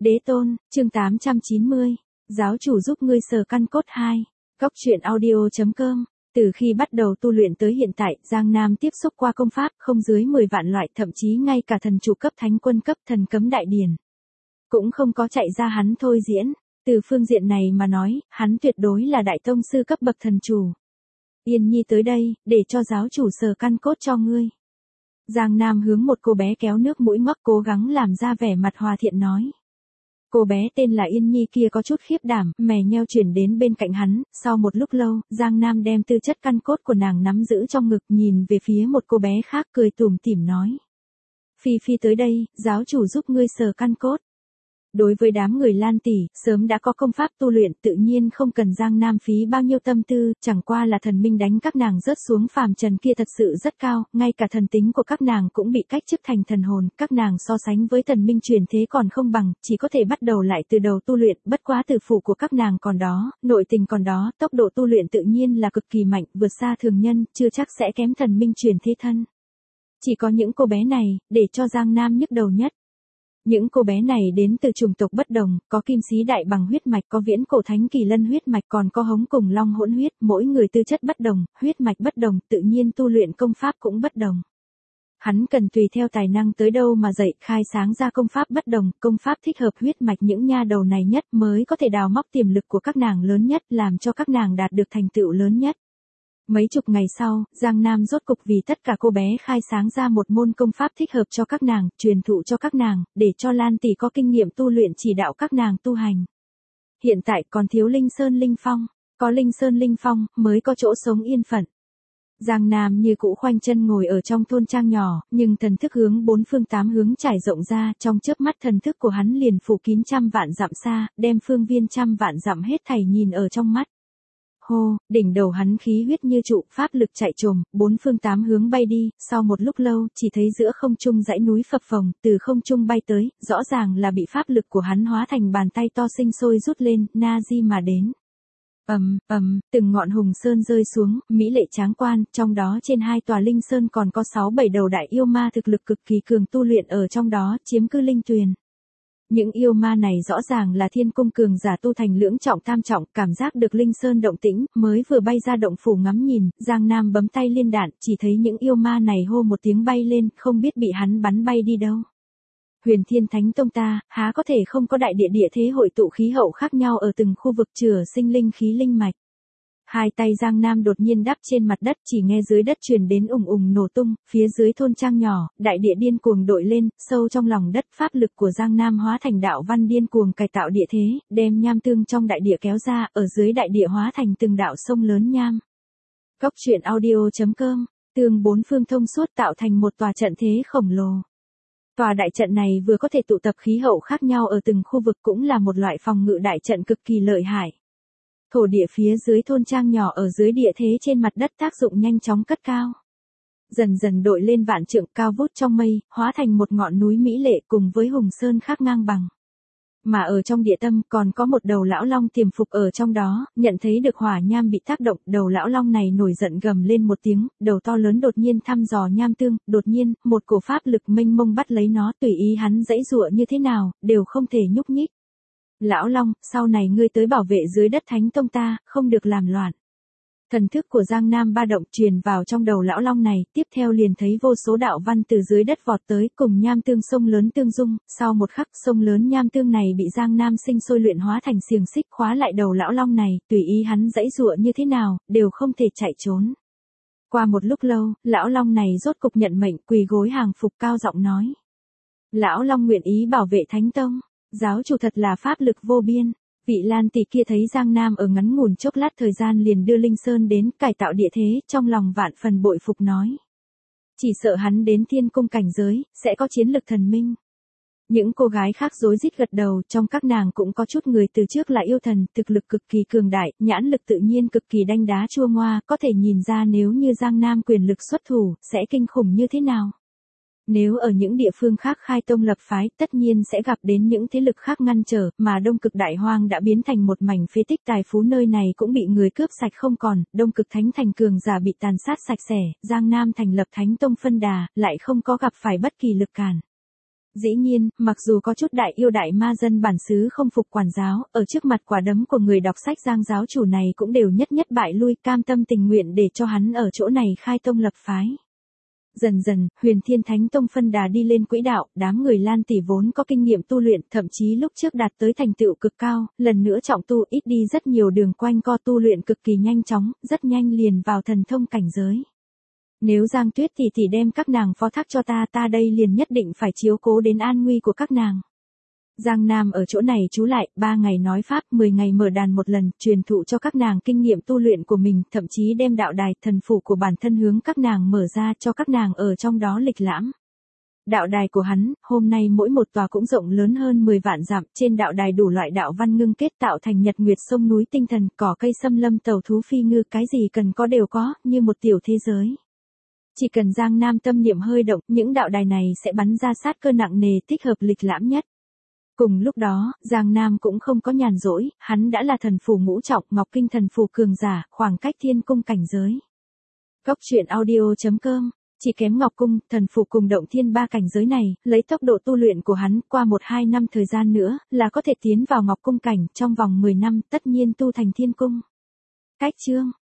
Đế tôn, chương 890. Giáo chủ giúp ngươi sờ căn cốt 2. Góc truyện audio.com. Từ khi bắt đầu tu luyện tới hiện tại, Giang Nam tiếp xúc qua công pháp không dưới 10 vạn loại, thậm chí ngay cả thần chủ cấp thánh quân cấp thần cấm đại điển cũng không có chạy ra hắn thôi diễn. Từ phương diện này mà nói, hắn tuyệt đối là đại tông sư cấp bậc thần chủ. Yên Nhi tới đây, để cho giáo chủ sờ căn cốt cho ngươi. Giang Nam hướng một cô bé kéo nước mũi ngoắc cố gắng làm ra vẻ mặt hòa thiện nói. Cô bé tên là Yên Nhi kia có chút khiếp đảm, mè nheo chuyển đến bên cạnh hắn, sau một lúc lâu, Giang Nam đem tư chất căn cốt của nàng nắm giữ trong ngực, nhìn về phía một cô bé khác cười tủm tỉm nói. Phi Phi tới đây, giáo chủ giúp ngươi sờ căn cốt. Đối với đám người Lan tỷ, sớm đã có công pháp tu luyện, tự nhiên không cần Giang Nam phí bao nhiêu tâm tư, chẳng qua là thần minh đánh các nàng rớt xuống phàm trần kia thật sự rất cao, ngay cả thần tính của các nàng cũng bị cách chức thành thần hồn, các nàng so sánh với thần minh truyền thế còn không bằng, chỉ có thể bắt đầu lại từ đầu tu luyện, bất quá tử phủ của các nàng còn đó, nội tình còn đó, tốc độ tu luyện tự nhiên là cực kỳ mạnh, vượt xa thường nhân, chưa chắc sẽ kém thần minh truyền thế thân. Chỉ có những cô bé này, để cho Giang Nam nhức đầu nhất. Những cô bé này đến từ chủng tộc bất đồng, có kim sĩ đại bằng huyết mạch, có viễn cổ thánh kỳ lân huyết mạch, còn có hống cùng long hỗn huyết, mỗi người tư chất bất đồng, huyết mạch bất đồng, tự nhiên tu luyện công pháp cũng bất đồng. Hắn cần tùy theo tài năng tới đâu mà dạy, khai sáng ra công pháp bất đồng, công pháp thích hợp huyết mạch những nha đầu này nhất mới có thể đào móc tiềm lực của các nàng lớn nhất, làm cho các nàng đạt được thành tựu lớn nhất. Mấy chục ngày sau, Giang Nam rốt cục vì tất cả cô bé khai sáng ra một môn công pháp thích hợp cho các nàng, truyền thụ cho các nàng, để cho Lan tỷ có kinh nghiệm tu luyện chỉ đạo các nàng tu hành. Hiện tại còn thiếu Linh Sơn Linh Phong, có Linh Sơn Linh Phong mới có chỗ sống yên phận. Giang Nam như cũ khoanh chân ngồi ở trong thôn trang nhỏ, nhưng thần thức hướng bốn phương tám hướng trải rộng ra, trong chớp mắt thần thức của hắn liền phủ kín trăm vạn dặm xa, đem phương viên trăm vạn dặm hết thảy nhìn ở trong mắt. Hô, đỉnh đầu hắn khí huyết như trụ, pháp lực chạy trồm, bốn phương tám hướng bay đi, sau một lúc lâu, chỉ thấy giữa không trung dãy núi phập phồng, từ không trung bay tới, rõ ràng là bị pháp lực của hắn hóa thành bàn tay to sinh sôi rút lên, na di mà đến. Từng ngọn hùng sơn rơi xuống, mỹ lệ tráng quan, trong đó trên hai tòa linh sơn còn có 6-7 đầu đại yêu ma thực lực cực kỳ cường tu luyện ở trong đó, chiếm cư linh tuyền. Những yêu ma này rõ ràng là thiên cung cường giả tu thành lưỡng trọng tam trọng, cảm giác được linh sơn động tĩnh, mới vừa bay ra động phủ ngắm nhìn, Giang Nam bấm tay liên đạn, chỉ thấy những yêu ma này hô một tiếng bay lên, không biết bị hắn bắn bay đi đâu. Huyền Thiên Thánh Tông ta, há có thể không có đại địa thế hội tụ khí hậu khác nhau ở từng khu vực chữa sinh linh khí linh mạch. Hai tay Giang Nam đột nhiên đắp trên mặt đất, chỉ nghe dưới đất truyền đến ùng ùng nổ tung, phía dưới thôn trang nhỏ, đại địa điên cuồng đội lên, sâu trong lòng đất pháp lực của Giang Nam hóa thành đạo văn điên cuồng cải tạo địa thế, đem nham tương trong đại địa kéo ra, ở dưới đại địa hóa thành từng đạo sông lớn nham. Góc truyện audio.com, tường bốn phương thông suốt tạo thành một tòa trận thế khổng lồ. Tòa đại trận này vừa có thể tụ tập khí hậu khác nhau ở từng khu vực, cũng là một loại phòng ngự đại trận cực kỳ lợi hại. Thổ địa phía dưới thôn trang nhỏ ở dưới địa thế trên mặt đất tác dụng nhanh chóng cất cao. Dần dần đội lên vạn trượng, cao vút trong mây, hóa thành một ngọn núi mỹ lệ cùng với hùng sơn khác ngang bằng. Mà ở trong địa tâm còn có một đầu lão long tiềm phục ở trong đó, nhận thấy được hỏa nham bị tác động, đầu lão long này nổi giận gầm lên một tiếng, đầu to lớn đột nhiên thăm dò nham tương, đột nhiên, một cổ pháp lực mênh mông bắt lấy nó, tùy ý hắn giãy giụa như thế nào, đều không thể nhúc nhích. Lão Long, sau này ngươi tới bảo vệ dưới đất Thánh Tông ta, không được làm loạn. Thần thức của Giang Nam ba động truyền vào trong đầu lão Long này, tiếp theo liền thấy vô số đạo văn từ dưới đất vọt tới, cùng nham tương sông lớn tương dung, sau một khắc sông lớn nham tương này bị Giang Nam sinh sôi luyện hóa thành xiềng xích khóa lại đầu lão Long này, tùy ý hắn giãy giụa như thế nào, đều không thể chạy trốn. Qua một lúc lâu, lão Long này rốt cục nhận mệnh, quỳ gối hàng phục cao giọng nói. Lão Long nguyện ý bảo vệ Thánh Tông. Giáo chủ thật là pháp lực vô biên. Vị Lan tỷ kia thấy Giang Nam ở ngắn ngủn chốc lát thời gian liền đưa Linh Sơn đến cải tạo địa thế, trong lòng vạn phần bội phục nói. Chỉ sợ hắn đến thiên cung cảnh giới, sẽ có chiến lực thần minh. Những cô gái khác rối rít gật đầu, trong các nàng cũng có chút người từ trước là yêu thần, thực lực cực kỳ cường đại, nhãn lực tự nhiên cực kỳ đanh đá chua ngoa, có thể nhìn ra nếu như Giang Nam quyền lực xuất thủ, sẽ kinh khủng như thế nào. Nếu ở những địa phương khác khai tông lập phái, tất nhiên sẽ gặp đến những thế lực khác ngăn trở, mà Đông Cực Đại Hoang đã biến thành một mảnh phế tích, tài phú nơi này cũng bị người cướp sạch không còn, Đông Cực Thánh Thành cường giả bị tàn sát sạch sẽ, Giang Nam thành lập Thánh Tông phân đà, lại không có gặp phải bất kỳ lực cản. Dĩ nhiên, mặc dù có chút đại yêu đại ma dân bản xứ không phục quản giáo, ở trước mặt quả đấm của người đọc sách Giang giáo chủ này cũng đều nhất nhất bại lui, cam tâm tình nguyện để cho hắn ở chỗ này khai tông lập phái. Dần dần, Huyền Thiên Thánh Tông phân đà đi lên quỹ đạo, đám người Lan Tỷ vốn có kinh nghiệm tu luyện, thậm chí lúc trước đạt tới thành tựu cực cao, lần nữa trọng tu, ít đi rất nhiều đường quanh co, tu luyện cực kỳ nhanh chóng, rất nhanh liền vào thần thông cảnh giới. Nếu Giang Tuyết tỷ đem các nàng phó thác cho ta đây liền nhất định phải chiếu cố đến an nguy của các nàng. Giang Nam ở chỗ này trú lại, 3 ngày nói pháp, 10 ngày mở đàn một lần, truyền thụ cho các nàng kinh nghiệm tu luyện của mình, thậm chí đem đạo đài, thần phủ của bản thân hướng các nàng mở ra cho các nàng ở trong đó lịch lãm. Đạo đài của hắn, hôm nay mỗi một tòa cũng rộng lớn hơn 10 vạn dặm, trên đạo đài đủ loại đạo văn ngưng kết tạo thành nhật nguyệt sông núi tinh thần, cỏ cây xâm lâm tàu thú phi ngư, cái gì cần có đều có, như một tiểu thế giới. Chỉ cần Giang Nam tâm niệm hơi động, những đạo đài này sẽ bắn ra sát cơ nặng nề, thích hợp lịch lãm nhất. Cùng lúc đó, Giang Nam cũng không có nhàn rỗi, hắn đã là thần phù ngũ trọng, Ngọc Kinh thần phù cường giả, khoảng cách thiên cung cảnh giới. Góc truyện audio.com, chỉ kém Ngọc Cung, thần phù cùng động thiên 3 cảnh giới này, lấy tốc độ tu luyện của hắn, qua 1-2 năm thời gian nữa, là có thể tiến vào Ngọc Cung cảnh, trong vòng 10 năm, tất nhiên tu thành thiên cung. Cách chương